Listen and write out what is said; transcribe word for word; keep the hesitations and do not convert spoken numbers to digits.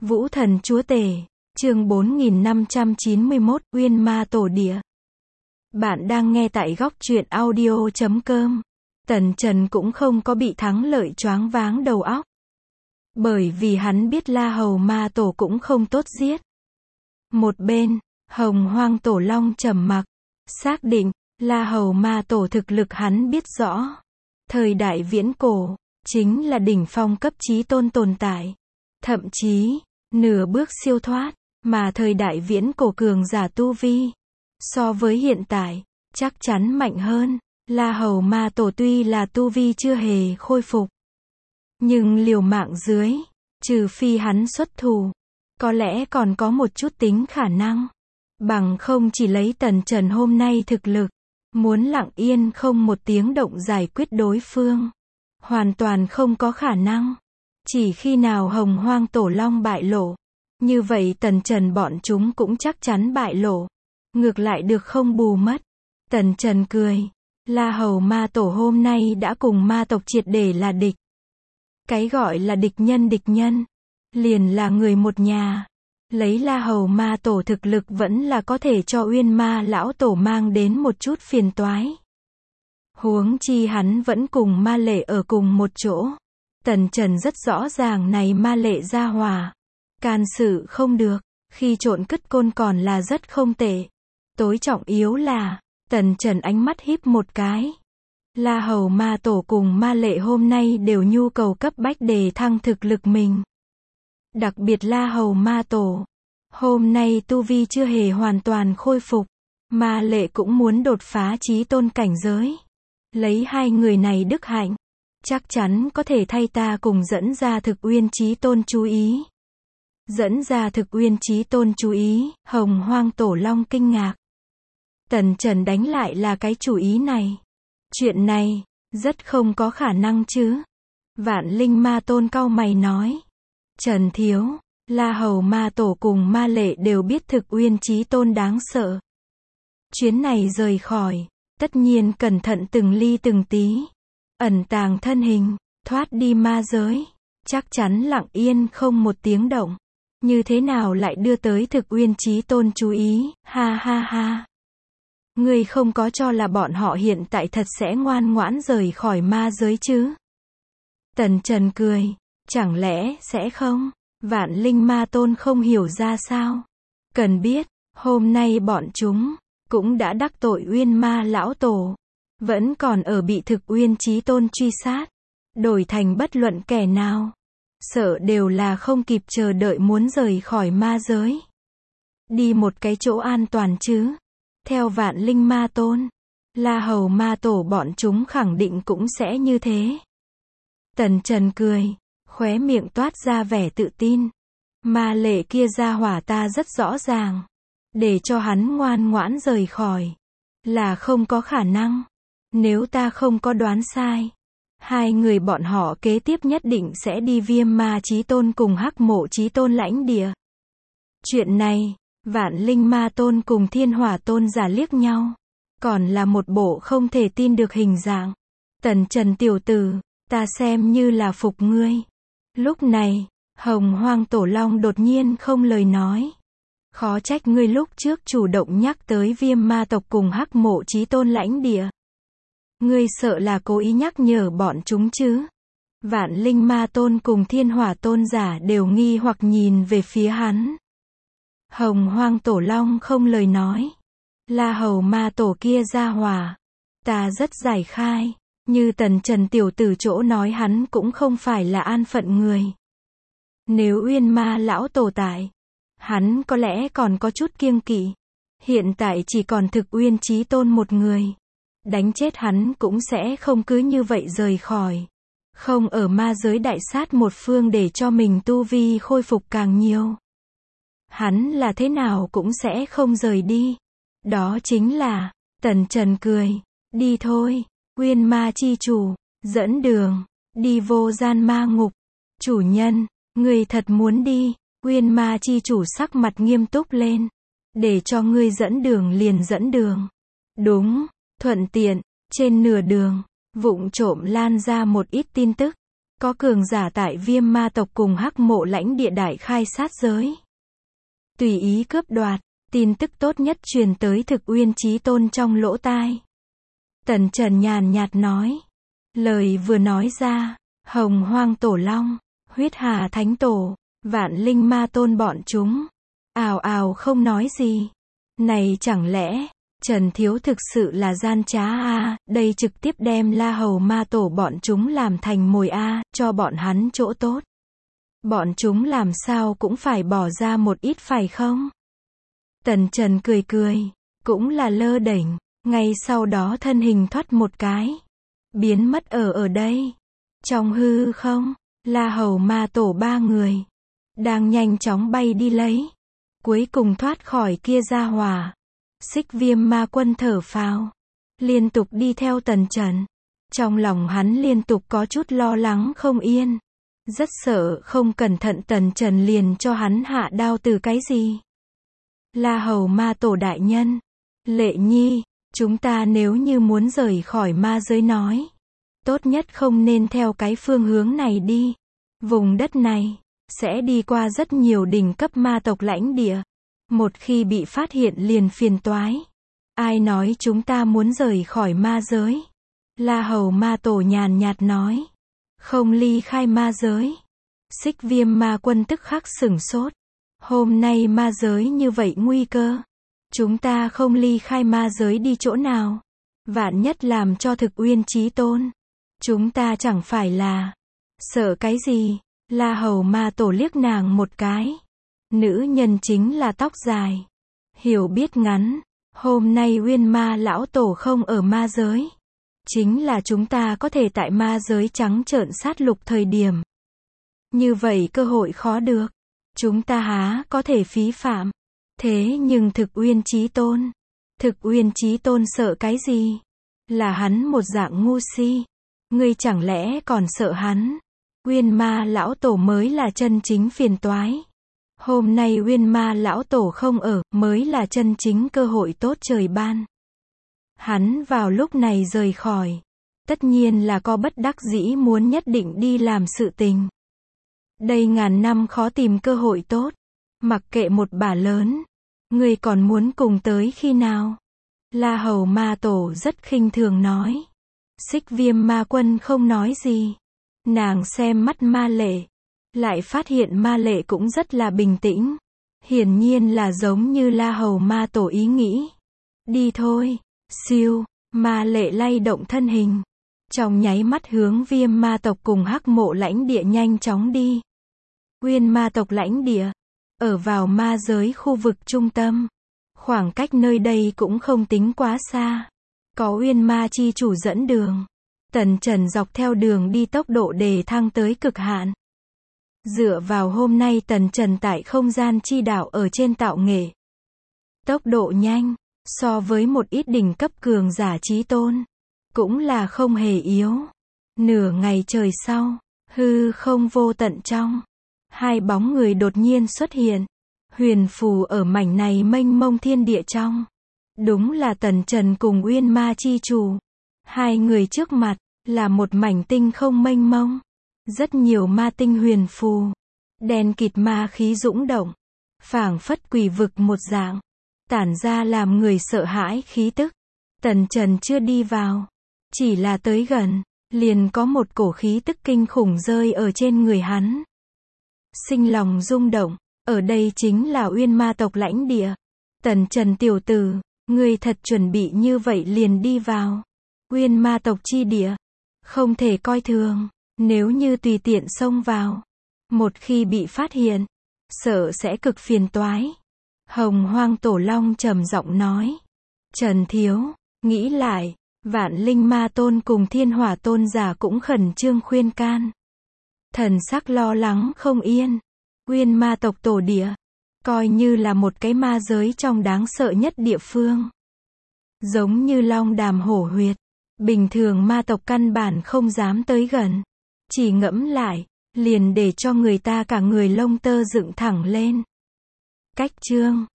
Vũ Thần Chúa Tể, chương bốn nghìn năm trăm chín mươi mốt, Uyên Ma Tổ Địa. Bạn đang nghe tại góc truyện audio chấm com. Tần Trần cũng không có bị thắng lợi choáng váng đầu óc. Bởi vì hắn biết La Hầu Ma Tổ cũng không tốt giết. Một bên, Hồng Hoang Tổ Long trầm mặc, xác định, La Hầu Ma Tổ thực lực hắn biết rõ. Thời đại viễn cổ, chính là đỉnh phong cấp chí tôn tồn tại. Thậm chí, nửa bước siêu thoát, mà thời đại viễn cổ cường giả tu vi. So với hiện tại, chắc chắn mạnh hơn. La Hầu Ma Tổ tuy là tu vi chưa hề khôi phục. Nhưng liều mạng dưới, trừ phi hắn xuất thủ, có lẽ còn có một chút tính khả năng. Bằng không chỉ lấy Tần Trần hôm nay thực lực, muốn lặng yên không một tiếng động giải quyết đối phương. Hoàn toàn không có khả năng. Chỉ khi nào Hồng Hoang Tổ Long bại lộ, như vậy Tần Trần bọn chúng cũng chắc chắn bại lộ. Ngược lại được không bù mất. Tần Trần cười. La Hầu Ma Tổ hôm nay đã cùng ma tộc triệt để là địch. Cái gọi là địch nhân địch nhân, liền là người một nhà. Lấy La Hầu Ma Tổ thực lực vẫn là có thể cho Uyên Ma Lão Tổ mang đến một chút phiền toái. Huống chi hắn vẫn cùng Ma Lệ ở cùng một chỗ. Tần Trần rất rõ ràng này Ma Lệ gia hòa. Can sự không được, khi trộn cứt côn còn là rất không tệ. Tối trọng yếu là, Tần Trần ánh mắt híp một cái. La Hầu Ma Tổ cùng Ma Lệ hôm nay đều nhu cầu cấp bách đề thăng thực lực mình. Đặc biệt La Hầu Ma Tổ, hôm nay tu vi chưa hề hoàn toàn khôi phục. Ma Lệ cũng muốn đột phá chí tôn cảnh giới. Lấy hai người này đức hạnh, chắc chắn có thể thay ta cùng dẫn ra thực Uyên chí tôn chú ý. Dẫn ra thực Uyên chí tôn chú ý, Hồng Hoang Tổ Long kinh ngạc. Tần Trần đánh lại là cái chủ ý này. Chuyện này, rất không có khả năng chứ. Vạn Linh Ma Tôn cau mày nói. Trần Thiếu, La Hầu Ma Tổ cùng Ma Lệ đều biết thực Uyên chí tôn đáng sợ. Chuyến này rời khỏi, tất nhiên cẩn thận từng ly từng tí. Ẩn tàng thân hình, thoát đi ma giới. Chắc chắn lặng yên không một tiếng động. Như thế nào lại đưa tới thực Uyên chí tôn chú ý, ha ha ha. Ngươi không có cho là bọn họ hiện tại thật sẽ ngoan ngoãn rời khỏi ma giới chứ? Tần Trần cười. Chẳng lẽ sẽ không? Vạn Linh Ma Tôn không hiểu ra sao. Cần biết, hôm nay bọn chúng cũng đã đắc tội Uyên Ma Lão Tổ. Vẫn còn ở bị thực Uyên chí tôn truy sát. Đổi thành bất luận kẻ nào. Sợ đều là không kịp chờ đợi muốn rời khỏi ma giới. Đi một cái chỗ an toàn chứ. Theo Vạn Linh Ma Tôn, La Hầu Ma Tổ bọn chúng khẳng định cũng sẽ như thế. Tần Trần cười, khóe miệng toát ra vẻ tự tin. Ma Lệ kia ra hỏa ta rất rõ ràng. Để cho hắn ngoan ngoãn rời khỏi, là không có khả năng. Nếu ta không có đoán sai, hai người bọn họ kế tiếp nhất định sẽ đi Viêm Ma chí tôn cùng Hắc Mộ chí tôn lãnh địa. Chuyện này, Vạn Linh Ma Tôn cùng Thiên Hỏa Tôn giả liếc nhau. Còn là một bộ không thể tin được hình dạng. Tần Trần tiểu tử, ta xem như là phục ngươi. Lúc này, Hồng Hoang Tổ Long đột nhiên không lời nói. Khó trách ngươi lúc trước chủ động nhắc tới Viêm Ma tộc cùng Hắc Mộ chí tôn lãnh địa. Ngươi sợ là cố ý nhắc nhở bọn chúng chứ? Vạn Linh Ma Tôn cùng Thiên Hỏa Tôn giả đều nghi hoặc nhìn về phía hắn. Hồng Hoang Tổ Long không lời nói. La Hầu Ma Tổ kia ra hòa. Ta rất giải khai. Như Tần Trần tiểu tử chỗ nói hắn cũng không phải là an phận người. Nếu Uyên Ma Lão Tổ tại, hắn có lẽ còn có chút kiêng kỵ. Hiện tại chỉ còn thực Uyên chí tôn một người. Đánh chết hắn cũng sẽ không cứ như vậy rời khỏi. Không ở ma giới đại sát một phương để cho mình tu vi khôi phục càng nhiều. Hắn là thế nào cũng sẽ không rời đi. Đó chính là, Tần Trần cười. Đi thôi, Uyên Ma chi chủ, dẫn đường, đi vô gian ma ngục. Chủ nhân, ngươi thật muốn đi? Uyên Ma chi chủ sắc mặt nghiêm túc lên. Để cho ngươi dẫn đường liền dẫn đường. Đúng, thuận tiện, trên nửa đường, vụng trộm lan ra một ít tin tức. Có cường giả tại Viêm ma tộc cùng Hắc Mộ lãnh địa đại khai sát giới. Tùy ý cướp đoạt, tin tức tốt nhất truyền tới Thực Uyên Chí Tôn trong lỗ tai. Tần Trần nhàn nhạt nói. Lời vừa nói ra, Hồng Hoang Tổ Long, Huyết Hà Thánh Tổ, Vạn Linh Ma Tôn bọn chúng ào ào không nói gì. Này chẳng lẽ Trần Thiếu thực sự là gian trá a, à, đây trực tiếp đem La Hầu Ma Tổ bọn chúng làm thành mồi a, à, cho bọn hắn chỗ tốt. Bọn chúng làm sao cũng phải bỏ ra một ít phải không? Tần Trần cười cười, cũng là lơ đễnh, ngay sau đó thân hình thoát một cái, biến mất ở ở đây. Trong hư không, La Hầu Ma Tổ ba người đang nhanh chóng bay đi lấy, cuối cùng thoát khỏi kia gia hỏa. Xích Viêm Ma Quân thở phào, liên tục đi theo Tần Trần. Trong lòng hắn liên tục có chút lo lắng không yên, rất sợ không cẩn thận Tần Trần liền cho hắn hạ đao từ cái gì. La Hầu Ma Tổ đại nhân, Lệ Nhi, chúng ta nếu như muốn rời khỏi ma giới nói, tốt nhất không nên theo cái phương hướng này đi. Vùng đất này sẽ đi qua rất nhiều đỉnh cấp ma tộc lãnh địa. Một khi bị phát hiện liền phiền toái. Ai nói chúng ta muốn rời khỏi ma giới? La Hầu Ma Tổ nhàn nhạt nói. Không ly khai ma giới. Xích Viêm Ma Quân tức khắc sửng sốt. Hôm nay ma giới như vậy nguy cơ. Chúng ta không ly khai ma giới đi chỗ nào? Vạn nhất làm cho Thực Uyên Chí Tôn. Chúng ta chẳng phải là sợ cái gì? La Hầu Ma Tổ liếc nàng một cái. Nữ nhân chính là tóc dài, hiểu biết ngắn. Hôm nay Uyên Ma lão tổ không ở ma giới, chính là chúng ta có thể tại ma giới trắng trợn sát lục thời điểm. Như vậy cơ hội khó được, chúng ta há có thể phí phạm. Thế nhưng Thực Uyên Chí Tôn, Thực Uyên Chí Tôn sợ cái gì? Là hắn một dạng ngu si. Ngươi chẳng lẽ còn sợ hắn? Uyên Ma lão tổ mới là chân chính phiền toái. Hôm nay Uyên Ma lão tổ không ở, mới là chân chính cơ hội tốt trời ban. Hắn vào lúc này rời khỏi, tất nhiên là có bất đắc dĩ muốn nhất định đi làm sự tình. Đây ngàn năm khó tìm cơ hội tốt, mặc kệ một bả lớn, người còn muốn cùng tới khi nào? La Hầu Ma Tổ rất khinh thường nói. Xích Viêm Ma Quân không nói gì. Nàng xem mắt Ma Lệ, lại phát hiện Ma Lệ cũng rất là bình tĩnh. Hiển nhiên là giống như La Hầu Ma Tổ ý nghĩ. Đi thôi. Siêu, Ma Lệ lay động thân hình, trong nháy mắt hướng Viêm Ma tộc cùng Hắc Mộ lãnh địa nhanh chóng đi. Uyên Ma tộc lãnh địa, ở vào ma giới khu vực trung tâm. Khoảng cách nơi đây cũng không tính quá xa. Có Uyên Ma chi chủ dẫn đường. Tần Trần dọc theo đường đi tốc độ đề thăng tới cực hạn. Dựa vào hôm nay Tần Trần tại không gian chi đảo ở trên tạo nghệ. Tốc độ nhanh, so với một ít đỉnh cấp cường giả chí tôn, cũng là không hề yếu. Nửa ngày trời sau, hư không vô tận trong, hai bóng người đột nhiên xuất hiện. Huyền phù ở mảnh này mênh mông thiên địa trong. Đúng là Tần Trần cùng Uyên Ma chi chủ. Hai người trước mặt, là một mảnh tinh không mênh mông. Rất nhiều ma tinh huyền phù. Đen kịt ma khí dũng động. Phảng phất quỷ vực một dạng. Tản ra làm người sợ hãi khí tức. Tần Trần chưa đi vào. Chỉ là tới gần, liền có một cổ khí tức kinh khủng rơi ở trên người hắn. Sinh lòng rung động. Ở đây chính là Uyên Ma tộc lãnh địa. Tần Trần tiểu tử, ngươi thật chuẩn bị như vậy liền đi vào Uyên Ma tộc chi địa. Không thể coi thường, nếu như tùy tiện xông vào, một khi bị phát hiện, sợ sẽ cực phiền toái. Hồng Hoang Tổ Long trầm giọng nói. Trần thiếu, nghĩ lại, Vạn Linh Ma Tôn cùng Thiên Hỏa Tôn giả cũng khẩn trương khuyên can. Thần sắc lo lắng không yên. Uyên Ma tộc tổ địa, coi như là một cái ma giới trong đáng sợ nhất địa phương. Giống như long đàm hổ huyệt, bình thường ma tộc căn bản không dám tới gần. Chỉ ngẫm lại, liền để cho người ta cả người lông tơ dựng thẳng lên. Cách chương